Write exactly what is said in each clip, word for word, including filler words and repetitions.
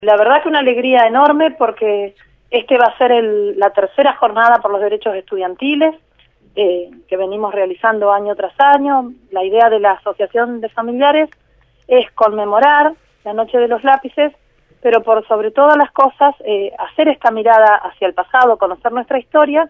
La verdad que una alegría enorme porque este va a ser el, la tercera jornada por los derechos estudiantiles eh, que venimos realizando año tras año. La idea de la Asociación de Familiares es conmemorar la Noche de los Lápices, pero por sobre todas las cosas eh, hacer esta mirada hacia el pasado, conocer nuestra historia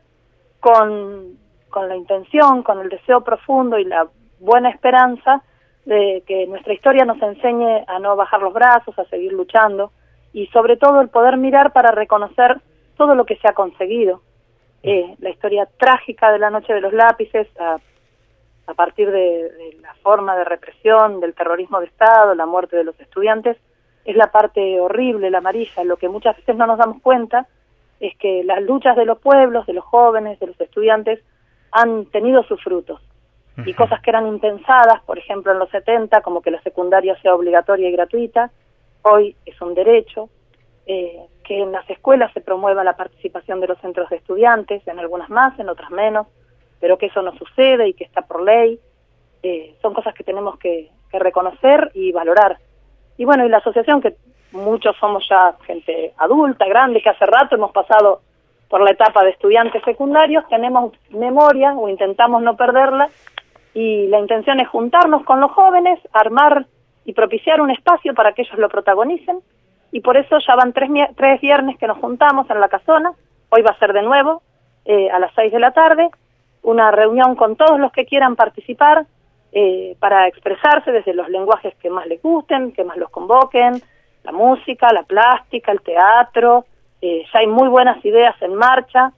con, con la intención, con el deseo profundo y la buena esperanza de que nuestra historia nos enseñe a no bajar los brazos, a seguir luchando, y sobre todo el poder mirar para reconocer todo lo que se ha conseguido. Eh, la historia trágica de la Noche de los Lápices, a, a partir de, de la forma de represión, del terrorismo de Estado, la muerte de los estudiantes, es la parte horrible, la amarilla. Lo que muchas veces no nos damos cuenta es que las luchas de los pueblos, de los jóvenes, de los estudiantes, han tenido sus frutos. Uh-huh. Y cosas que eran impensadas, por ejemplo en los setenta, como que la secundaria sea obligatoria y gratuita, hoy es un derecho, eh, que en las escuelas se promueva la participación de los centros de estudiantes, en algunas más, en otras menos, pero que eso no sucede y que está por ley. Eh, son cosas que tenemos que, que reconocer y valorar. Y bueno, y la asociación, que muchos somos ya gente adulta, grande, que hace rato hemos pasado por la etapa de estudiantes secundarios, tenemos memoria o intentamos no perderla, y la intención es juntarnos con los jóvenes, armar y propiciar un espacio para que ellos lo protagonicen, y por eso ya van tres, tres viernes que nos juntamos en la casona. Hoy va a ser de nuevo, eh, a las seis de la tarde, una reunión con todos los que quieran participar, eh, para expresarse desde los lenguajes que más les gusten, que más los convoquen, la música, la plástica, el teatro, eh, ya hay muy buenas ideas en marcha,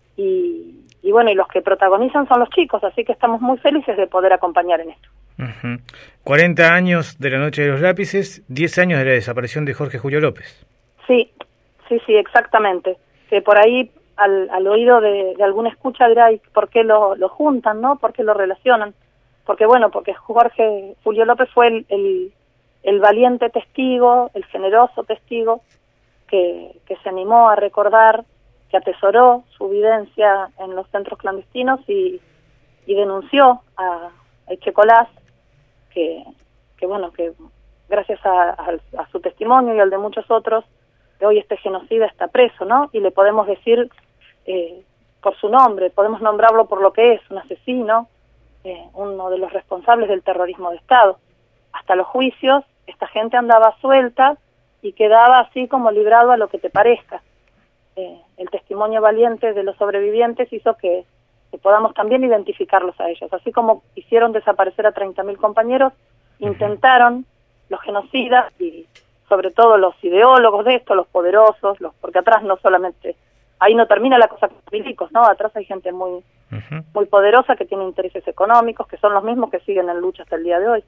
y, y bueno, y los que protagonizan son los chicos, así que estamos muy felices de poder acompañar en esto. Uh-huh. cuarenta años de la Noche de los Lápices, diez años de la desaparición de Jorge Julio López. Sí, sí, sí, exactamente. Que por ahí al, al oído de, de alguna escucha dirá, ¿y por qué lo, lo juntan, no? ¿Por qué lo relacionan? Porque bueno, porque Jorge Julio López fue el, el, el valiente testigo, el generoso testigo que, que se animó a recordar, que atesoró su vivencia en los centros clandestinos y, y denunció a, a Echecolás, que, que bueno, que gracias a, a, a su testimonio y al de muchos otros, que hoy este genocida está preso, ¿no? Y le podemos decir eh, por su nombre, podemos nombrarlo por lo que es, un asesino, eh, uno de los responsables del terrorismo de Estado. Hasta los juicios, esta gente andaba suelta y quedaba así como librado a lo que te parezca. Eh, el testimonio valiente de los sobrevivientes hizo que que podamos también identificarlos a ellos. Así como hicieron desaparecer a treinta mil compañeros, intentaron los genocidas y sobre todo los ideólogos de esto, los poderosos, los porque atrás no solamente, ahí no termina la cosa con milicos, ¿no? Atrás hay gente muy, uh-huh. muy poderosa que tiene intereses económicos, que son los mismos que siguen en lucha hasta el día de hoy.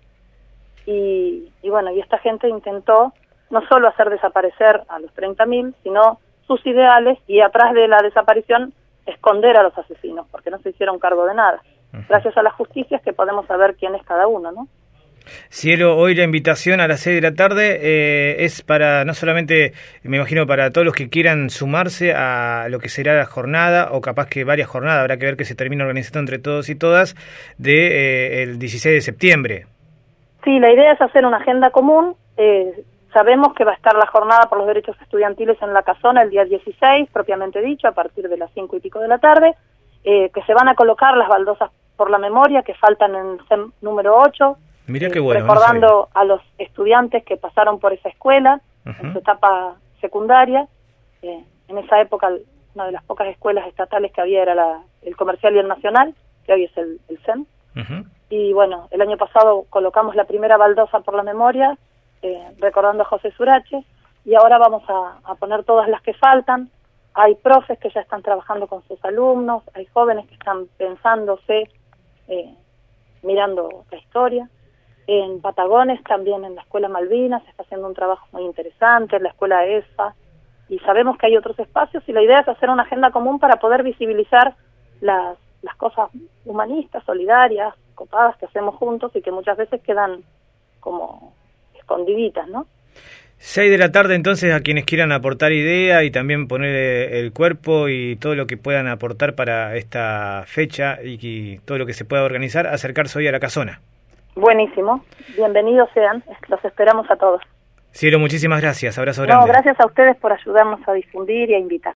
Y, y bueno, y esta gente intentó no solo hacer desaparecer a los treinta mil, sino sus ideales, y atrás de la desaparición esconder a los asesinos, porque no se hicieron cargo de nada. Uh-huh. Gracias a la justicia es que podemos saber quién es cada uno, ¿no? Cielo, hoy la invitación a las seis de la tarde eh, es para, no solamente, me imagino, para todos los que quieran sumarse a lo que será la jornada, o capaz que varias jornadas, habrá que ver que se termina organizando entre todos y todas, de eh, el dieciséis de septiembre. Sí, la idea es hacer una agenda común. eh, Sabemos que va a estar la jornada por los derechos estudiantiles en la casona el día dieciséis, propiamente dicho, a partir de las cinco y pico de la tarde, eh, que se van a colocar las baldosas por la memoria que faltan en el C E M número ocho, Mirá eh, qué bueno, recordando no a los estudiantes que pasaron por esa escuela, uh-huh. en su etapa secundaria. Eh, en esa época, una de las pocas escuelas estatales que había era la, el Comercial y el Nacional, que hoy es el, el C E M. Uh-huh. Y bueno, el año pasado colocamos la primera baldosa por la memoria, Eh, recordando a José Surache, y ahora vamos a, a poner todas las que faltan. Hay profes que ya están trabajando con sus alumnos, hay jóvenes que están pensándose, eh, mirando la historia. En Patagones, también en la Escuela Malvinas, se está haciendo un trabajo muy interesante, en la Escuela E S F A, y sabemos que hay otros espacios, y la idea es hacer una agenda común para poder visibilizar las, las cosas humanistas, solidarias, copadas que hacemos juntos y que muchas veces quedan como escondiditas, ¿no? Seis de la tarde, entonces, a quienes quieran aportar idea y también poner el cuerpo y todo lo que puedan aportar para esta fecha y, y todo lo que se pueda organizar, acercarse hoy a la casona. Buenísimo, bienvenidos sean, los esperamos a todos. Cielo, muchísimas gracias. Abrazo grande. No, gracias a ustedes por ayudarnos a difundir y a invitar.